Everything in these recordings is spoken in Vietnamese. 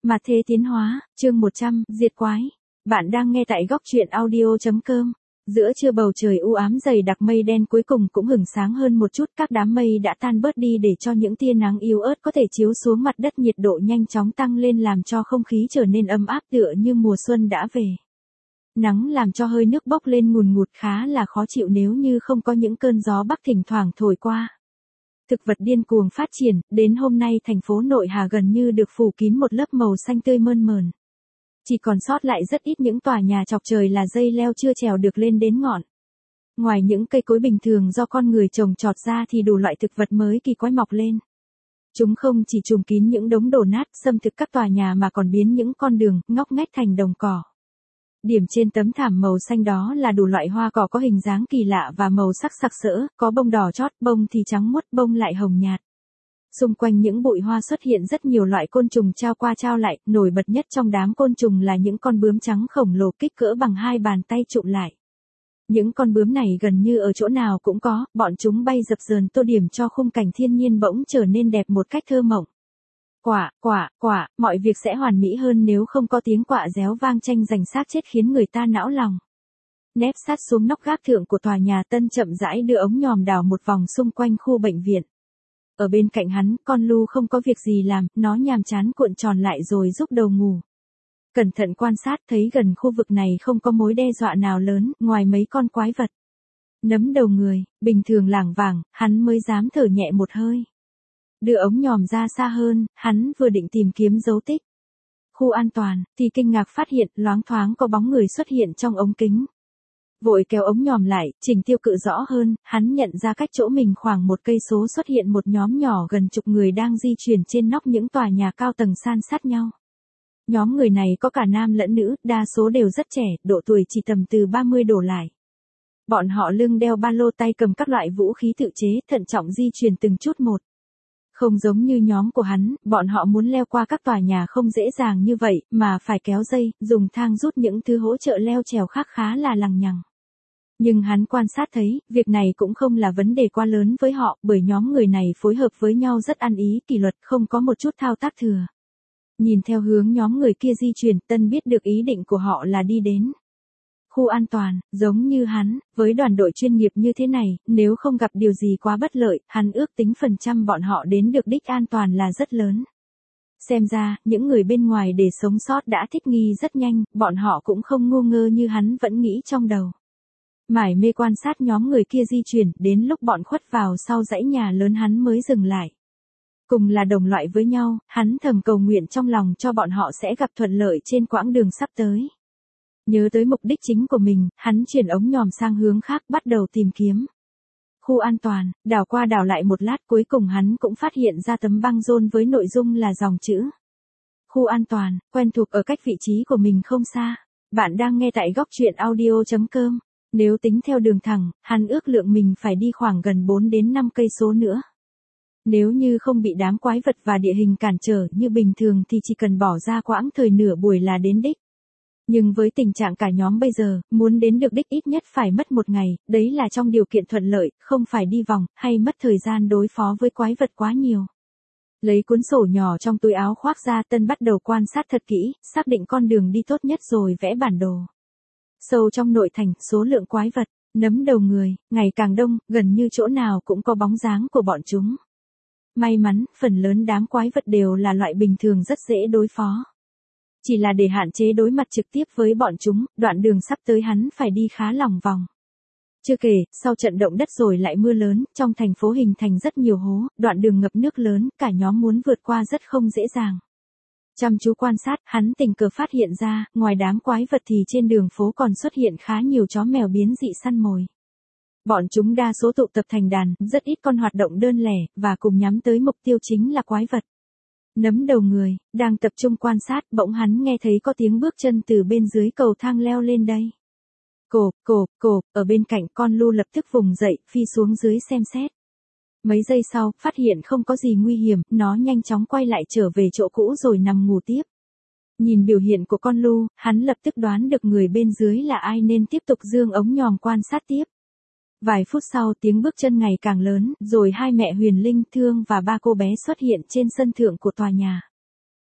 Mà thế tiến hóa, chương 100, diệt quái. Bạn đang nghe tại góc truyện audio.com. Giữa trưa bầu trời u ám dày đặc mây đen cuối cùng cũng hửng sáng hơn một chút, các đám mây đã tan bớt đi để cho những tia nắng yếu ớt có thể chiếu xuống mặt đất, nhiệt độ nhanh chóng tăng lên làm cho không khí trở nên ấm áp tựa như mùa xuân đã về. Nắng làm cho hơi nước bốc lên ngùn ngụt khá là khó chịu nếu như không có những cơn gió bắc thỉnh thoảng thổi qua. Thực vật điên cuồng phát triển, đến hôm nay thành phố Nội Hà gần như được phủ kín một lớp màu xanh tươi mơn mởn. Chỉ còn sót lại rất ít những tòa nhà chọc trời là dây leo chưa trèo được lên đến ngọn. Ngoài những cây cối bình thường do con người trồng trọt ra thì đủ loại thực vật mới kỳ quái mọc lên. Chúng không chỉ trùm kín những đống đổ nát xâm thực các tòa nhà mà còn biến những con đường, ngóc ngách thành đồng cỏ. Điểm trên tấm thảm màu xanh đó là đủ loại hoa cỏ có hình dáng kỳ lạ và màu sắc sặc sỡ, có bông đỏ chót, bông thì trắng muốt, bông lại hồng nhạt. Xung quanh những bụi hoa xuất hiện rất nhiều loại côn trùng trao qua trao lại, nổi bật nhất trong đám côn trùng là những con bướm trắng khổng lồ kích cỡ bằng 2 bàn tay trụm lại. Những con bướm này gần như ở chỗ nào cũng có, bọn chúng bay dập dờn tô điểm cho khung cảnh thiên nhiên bỗng trở nên đẹp một cách thơ mộng. Quả, mọi việc sẽ hoàn mỹ hơn nếu không có tiếng quạ réo vang tranh giành xác chết khiến người ta não lòng. Nép sát xuống nóc gác thượng của tòa nhà Tân chậm rãi đưa ống nhòm đào một vòng xung quanh khu bệnh viện. Ở bên cạnh hắn, con Lu không có việc gì làm, nó nhàm chán cuộn tròn lại rồi rúc đầu ngủ. Cẩn thận quan sát thấy gần khu vực này không có mối đe dọa nào lớn, ngoài mấy con quái vật. Nấm đầu người, bình thường lảng vảng, hắn mới dám thở nhẹ một hơi. Đưa ống nhòm ra xa hơn, hắn vừa định tìm kiếm dấu tích. Khu an toàn, thì kinh ngạc phát hiện loáng thoáng có bóng người xuất hiện trong ống kính. Vội kéo ống nhòm lại, chỉnh tiêu cự rõ hơn, hắn nhận ra cách chỗ mình khoảng 1 cây số xuất hiện một nhóm nhỏ gần chục người đang di chuyển trên nóc những tòa nhà cao tầng san sát nhau. Nhóm người này có cả nam lẫn nữ, đa số đều rất trẻ, độ tuổi chỉ tầm từ 30 đổ lại. Bọn họ lưng đeo ba lô, tay cầm các loại vũ khí tự chế, thận trọng di chuyển từng chút một. Không giống như nhóm của hắn, bọn họ muốn leo qua các tòa nhà không dễ dàng như vậy, mà phải kéo dây, dùng thang rút những thứ hỗ trợ leo trèo khác khá là lằng nhằng. Nhưng hắn quan sát thấy, việc này cũng không là vấn đề quá lớn với họ, bởi nhóm người này phối hợp với nhau rất ăn ý, kỷ luật, không có một chút thao tác thừa. Nhìn theo hướng nhóm người kia di chuyển, Tân biết được ý định của họ là đi đến khu an toàn, giống như hắn, với đoàn đội chuyên nghiệp như thế này, nếu không gặp điều gì quá bất lợi, hắn ước tính phần trăm bọn họ đến được đích an toàn là rất lớn. Xem ra, những người bên ngoài để sống sót đã thích nghi rất nhanh, bọn họ cũng không ngu ngơ như hắn vẫn nghĩ trong đầu. Mải mê quan sát nhóm người kia di chuyển, đến lúc bọn khuất vào sau dãy nhà lớn hắn mới dừng lại. Cùng là đồng loại với nhau, hắn thầm cầu nguyện trong lòng cho bọn họ sẽ gặp thuận lợi trên quãng đường sắp tới. Nhớ tới mục đích chính của mình, hắn chuyển ống nhòm sang hướng khác bắt đầu tìm kiếm. Khu an toàn, đảo qua đảo lại một lát cuối cùng hắn cũng phát hiện ra tấm băng rôn với nội dung là dòng chữ. Khu an toàn, quen thuộc ở cách vị trí của mình không xa. Bạn đang nghe tại góc truyện audio.com. Nếu tính theo đường thẳng, hắn ước lượng mình phải đi khoảng gần 4 đến 5 cây số nữa. Nếu như không bị đám quái vật và địa hình cản trở như bình thường thì chỉ cần bỏ ra quãng thời nửa buổi là đến đích. Nhưng với tình trạng cả nhóm bây giờ, muốn đến được đích ít nhất phải mất 1 ngày, đấy là trong điều kiện thuận lợi, không phải đi vòng, hay mất thời gian đối phó với quái vật quá nhiều. Lấy cuốn sổ nhỏ trong túi áo khoác ra, Tân bắt đầu quan sát thật kỹ, xác định con đường đi tốt nhất rồi vẽ bản đồ. Sâu trong nội thành, số lượng quái vật, nấm đầu người, ngày càng đông, gần như chỗ nào cũng có bóng dáng của bọn chúng. May mắn, phần lớn đám quái vật đều là loại bình thường rất dễ đối phó. Chỉ là để hạn chế đối mặt trực tiếp với bọn chúng, đoạn đường sắp tới hắn phải đi khá lòng vòng. Chưa kể, sau trận động đất rồi lại mưa lớn, trong thành phố hình thành rất nhiều hố, đoạn đường ngập nước lớn, cả nhóm muốn vượt qua rất không dễ dàng. Chăm chú quan sát, hắn tình cờ phát hiện ra, ngoài đám quái vật thì trên đường phố còn xuất hiện khá nhiều chó mèo biến dị săn mồi. Bọn chúng đa số tụ tập thành đàn, rất ít con hoạt động đơn lẻ, và cùng nhắm tới mục tiêu chính là quái vật. Nấm đầu người, đang tập trung quan sát, bỗng hắn nghe thấy có tiếng bước chân từ bên dưới cầu thang leo lên đây. Cộp, ở bên cạnh con Lu lập tức vùng dậy, phi xuống dưới xem xét. Mấy giây sau, phát hiện không có gì nguy hiểm, nó nhanh chóng quay lại trở về chỗ cũ rồi nằm ngủ tiếp. Nhìn biểu hiện của con Lu, hắn lập tức đoán được người bên dưới là ai nên tiếp tục dương ống nhòm quan sát tiếp. Vài phút sau tiếng bước chân ngày càng lớn, rồi 2 mẹ Huyền Linh Thương và 3 cô bé xuất hiện trên sân thượng của tòa nhà.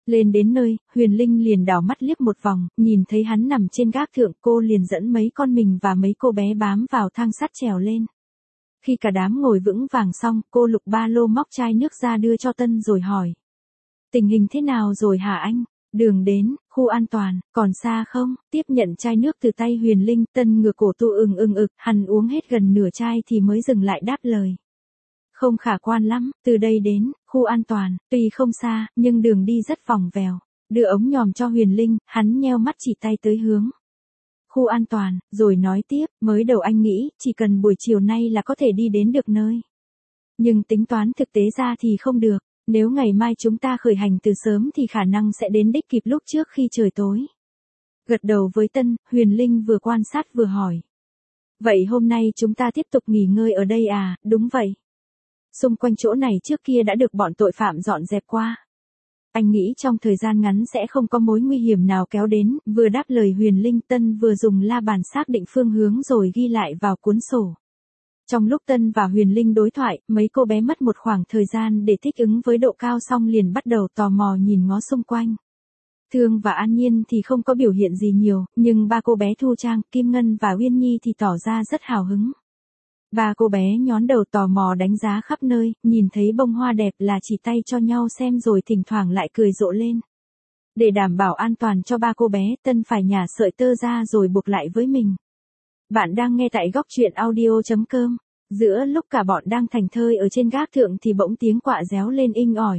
Lên đến nơi, Huyền Linh liền đảo mắt liếc một vòng, nhìn thấy hắn nằm trên gác thượng, cô liền dẫn mấy con mình và mấy cô bé bám vào thang sắt trèo lên. Khi cả đám ngồi vững vàng xong, cô lục ba lô móc chai nước ra đưa cho Tân rồi hỏi. Tình hình thế nào rồi hả anh? Đường đến, khu an toàn, còn xa không? Tiếp nhận chai nước từ tay Huyền Linh, Tân ngửa cổ tu ực, hắn uống hết gần nửa chai thì mới dừng lại đáp lời. Không khả quan lắm, từ đây đến, khu an toàn, tuy không xa, nhưng đường đi rất vòng vèo. Đưa ống nhòm cho Huyền Linh, hắn nheo mắt chỉ tay tới hướng. Khu an toàn, rồi nói tiếp, mới đầu anh nghĩ, chỉ cần buổi chiều nay là có thể đi đến được nơi. Nhưng tính toán thực tế ra thì không được, nếu ngày mai chúng ta khởi hành từ sớm thì khả năng sẽ đến đích kịp lúc trước khi trời tối. Gật đầu với Tân, Huyền Linh vừa quan sát vừa hỏi. Vậy hôm nay chúng ta tiếp tục nghỉ ngơi ở đây à? Đúng vậy. Xung quanh chỗ này trước kia đã được bọn tội phạm dọn dẹp qua. Anh nghĩ trong thời gian ngắn sẽ không có mối nguy hiểm nào kéo đến, vừa đáp lời Huyền Linh, Tân vừa dùng la bàn xác định phương hướng rồi ghi lại vào cuốn sổ. Trong lúc Tân và Huyền Linh đối thoại, mấy cô bé mất một khoảng thời gian để thích ứng với độ cao xong liền bắt đầu tò mò nhìn ngó xung quanh. Thương và An Nhiên thì không có biểu hiện gì nhiều, nhưng ba cô bé Thu Trang, Kim Ngân và Uyên Nhi thì tỏ ra rất hào hứng. Ba cô bé nhón đầu tò mò đánh giá khắp nơi, nhìn thấy bông hoa đẹp là chỉ tay cho nhau xem rồi thỉnh thoảng lại cười rộ lên. Để đảm bảo an toàn cho ba cô bé, Tân phải nhả sợi tơ ra rồi buộc lại với mình. Bạn đang nghe tại góc truyện audio.com. Giữa lúc cả bọn đang thành thơi ở trên gác thượng thì bỗng tiếng quạ réo lên inh ỏi.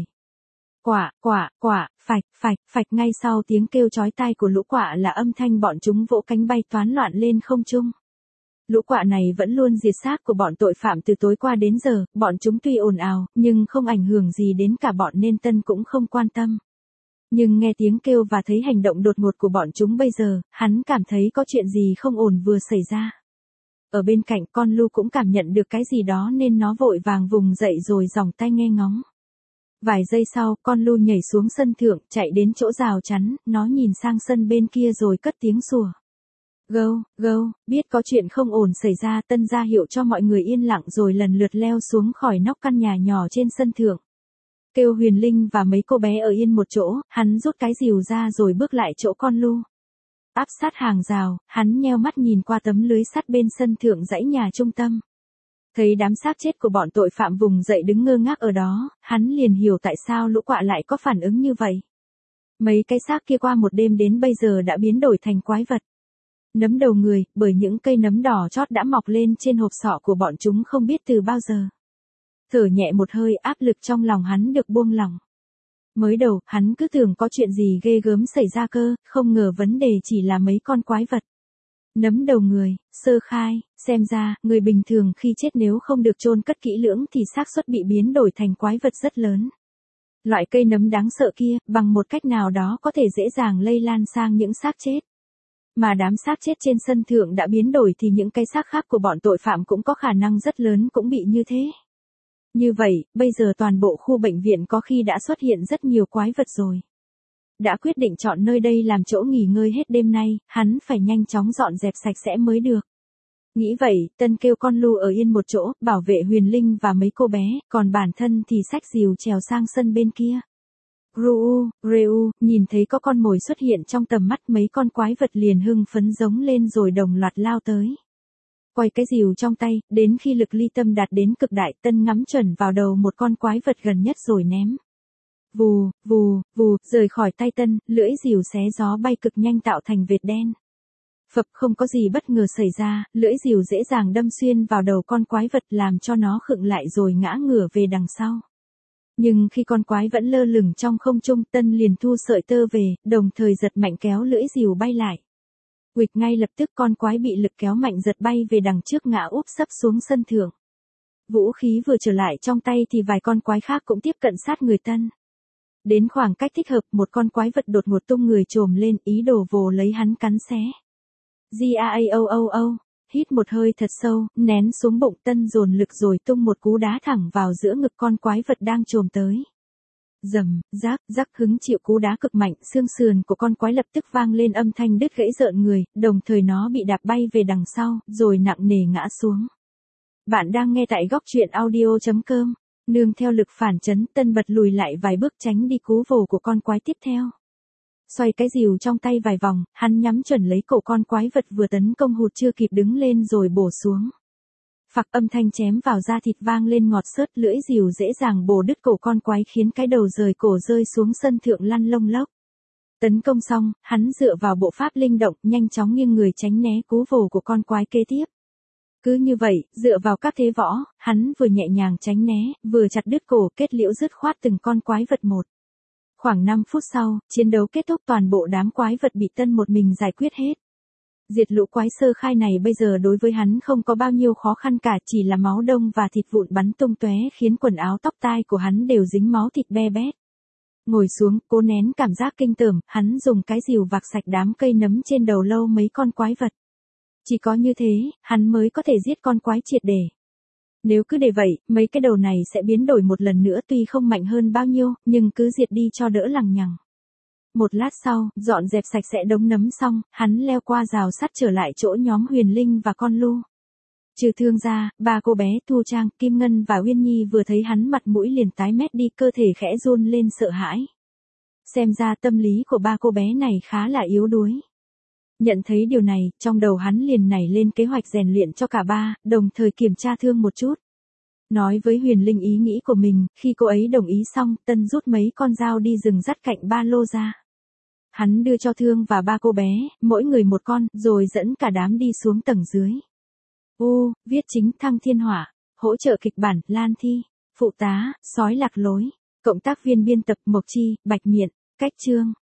Quạ, phạch, ngay sau tiếng kêu chói tai của lũ quạ là âm thanh bọn chúng vỗ cánh bay toán loạn lên không trung. Lũ quạ này vẫn luôn diệt xác của bọn tội phạm từ tối qua đến giờ, bọn chúng tuy ồn ào, nhưng không ảnh hưởng gì đến cả bọn nên Tân cũng không quan tâm. Nhưng nghe tiếng kêu và thấy hành động đột ngột của bọn chúng bây giờ, hắn cảm thấy có chuyện gì không ổn vừa xảy ra. Ở bên cạnh con Lu cũng cảm nhận được cái gì đó nên nó vội vàng vùng dậy rồi giòng tay nghe ngóng. Vài giây sau, con Lu nhảy xuống sân thượng, chạy đến chỗ rào chắn, nó nhìn sang sân bên kia rồi cất tiếng sủa. Gâu, biết có chuyện không ổn xảy ra, Tân ra hiệu cho mọi người yên lặng rồi lần lượt leo xuống khỏi nóc căn nhà nhỏ trên sân thượng. Kêu Huyền Linh và mấy cô bé ở yên một chỗ, hắn rút cái rìu ra rồi bước lại chỗ con Lu. Áp sát hàng rào, hắn nheo mắt nhìn qua tấm lưới sắt bên sân thượng dãy nhà trung tâm. Thấy đám xác chết của bọn tội phạm vùng dậy đứng ngơ ngác ở đó, hắn liền hiểu tại sao lũ quạ lại có phản ứng như vậy. Mấy cái xác kia qua một đêm đến bây giờ đã biến đổi thành quái vật. Nấm đầu người, bởi những cây nấm đỏ chót đã mọc lên trên hộp sọ của bọn chúng không biết từ bao giờ. Thở nhẹ một hơi, áp lực trong lòng hắn được buông lỏng. Mới đầu, hắn cứ tưởng có chuyện gì ghê gớm xảy ra cơ, không ngờ vấn đề chỉ là mấy con quái vật. Nấm đầu người, sơ khai, xem ra, người bình thường khi chết nếu không được chôn cất kỹ lưỡng thì xác suất bị biến đổi thành quái vật rất lớn. Loại cây nấm đáng sợ kia, bằng một cách nào đó có thể dễ dàng lây lan sang những xác chết. Mà đám xác chết trên sân thượng đã biến đổi thì những cái xác khác của bọn tội phạm cũng có khả năng rất lớn cũng bị như thế. Như vậy, bây giờ toàn bộ khu bệnh viện có khi đã xuất hiện rất nhiều quái vật rồi. Đã quyết định chọn nơi đây làm chỗ nghỉ ngơi hết đêm nay, hắn phải nhanh chóng dọn dẹp sạch sẽ mới được. Nghĩ vậy, Tân kêu con Lu ở yên một chỗ, bảo vệ Huyền Linh và mấy cô bé, còn bản thân thì xách rìu trèo sang sân bên kia. Reu, nhìn thấy có con mồi xuất hiện trong tầm mắt, mấy con quái vật liền hưng phấn giống lên rồi đồng loạt lao tới. Quay cái rìu trong tay, đến khi lực ly tâm đạt đến cực đại, Tân ngắm chuẩn vào đầu một con quái vật gần nhất rồi ném. Vù, rời khỏi tay Tân, lưỡi rìu xé gió bay cực nhanh tạo thành vệt đen. Phập, không có gì bất ngờ xảy ra, lưỡi rìu dễ dàng đâm xuyên vào đầu con quái vật làm cho nó khựng lại rồi ngã ngửa về đằng sau. Nhưng khi con quái vẫn lơ lửng trong không trung, Tân liền thu sợi tơ về, đồng thời giật mạnh kéo lưỡi rìu bay lại. Uịch, ngay lập tức con quái bị lực kéo mạnh giật bay về đằng trước ngã úp sấp xuống sân thượng. Vũ khí vừa trở lại trong tay thì vài con quái khác cũng tiếp cận sát người Tân. Đến khoảng cách thích hợp, một con quái vật đột ngột tung người trồm lên, ý đồ vồ lấy hắn cắn xé. Gaao, hít một hơi thật sâu, nén xuống bụng, Tân dồn lực rồi tung một cú đá thẳng vào giữa ngực con quái vật đang trồm tới. Rầm, rắc, hứng chịu cú đá cực mạnh, xương sườn của con quái lập tức vang lên âm thanh đứt gãy rợn người, đồng thời nó bị đạp bay về đằng sau, rồi nặng nề ngã xuống. Bạn đang nghe tại góc truyện audio.com. Nương theo lực phản chấn, Tân bật lùi lại vài bước tránh đi cú vồ của con quái tiếp theo. Xoay cái rìu trong tay vài vòng, hắn nhắm chuẩn lấy cổ con quái vật vừa tấn công hụt chưa kịp đứng lên rồi bổ xuống. Phặc, âm thanh chém vào da thịt vang lên ngọt xớt, lưỡi rìu dễ dàng bổ đứt cổ con quái khiến cái đầu rời cổ rơi xuống sân thượng lăn lông lốc. Tấn công xong, hắn dựa vào bộ pháp linh động, nhanh chóng nghiêng người tránh né cú vồ của con quái kế tiếp. Cứ như vậy, dựa vào các thế võ, hắn vừa nhẹ nhàng tránh né, vừa chặt đứt cổ, kết liễu dứt khoát từng con quái vật một. Khoảng 5 phút sau, chiến đấu kết thúc, toàn bộ đám quái vật bị Tân một mình giải quyết hết. Diệt lũ quái sơ khai này bây giờ đối với hắn không có bao nhiêu khó khăn cả, chỉ là máu đông và thịt vụn bắn tung tóe khiến quần áo tóc tai của hắn đều dính máu thịt be bét. Ngồi xuống, cố nén cảm giác kinh tởm, hắn dùng cái rìu vạc sạch đám cây nấm trên đầu lâu mấy con quái vật. Chỉ có như thế, hắn mới có thể giết con quái triệt để. Nếu cứ để vậy, mấy cái đầu này sẽ biến đổi một lần nữa, tuy không mạnh hơn bao nhiêu, nhưng cứ diệt đi cho đỡ lằng nhằng. Một lát sau, dọn dẹp sạch sẽ đống nấm xong, hắn leo qua rào sắt trở lại chỗ nhóm Huyền Linh và con Lu. Trừ Thương ra, ba cô bé Thu Trang, Kim Ngân và Uyên Nhi vừa thấy hắn mặt mũi liền tái mét đi, cơ thể khẽ run lên sợ hãi. Xem ra tâm lý của ba cô bé này khá là yếu đuối. Nhận thấy điều này, trong đầu hắn liền nảy lên kế hoạch rèn luyện cho cả ba, đồng thời kiểm tra Thương một chút. Nói với Huyền Linh ý nghĩ của mình, khi cô ấy đồng ý xong, Tân rút mấy con dao đi rừng dắt cạnh ba lô ra. Hắn đưa cho Thương và ba cô bé, mỗi người một con, rồi dẫn cả đám đi xuống tầng dưới. Viết chính Thăng Thiên Hỏa, hỗ trợ kịch bản, Lan Thi, phụ tá, Sói Lạc Lối, cộng tác viên biên tập, Mộc Chi, Bạch Miện, cách chương.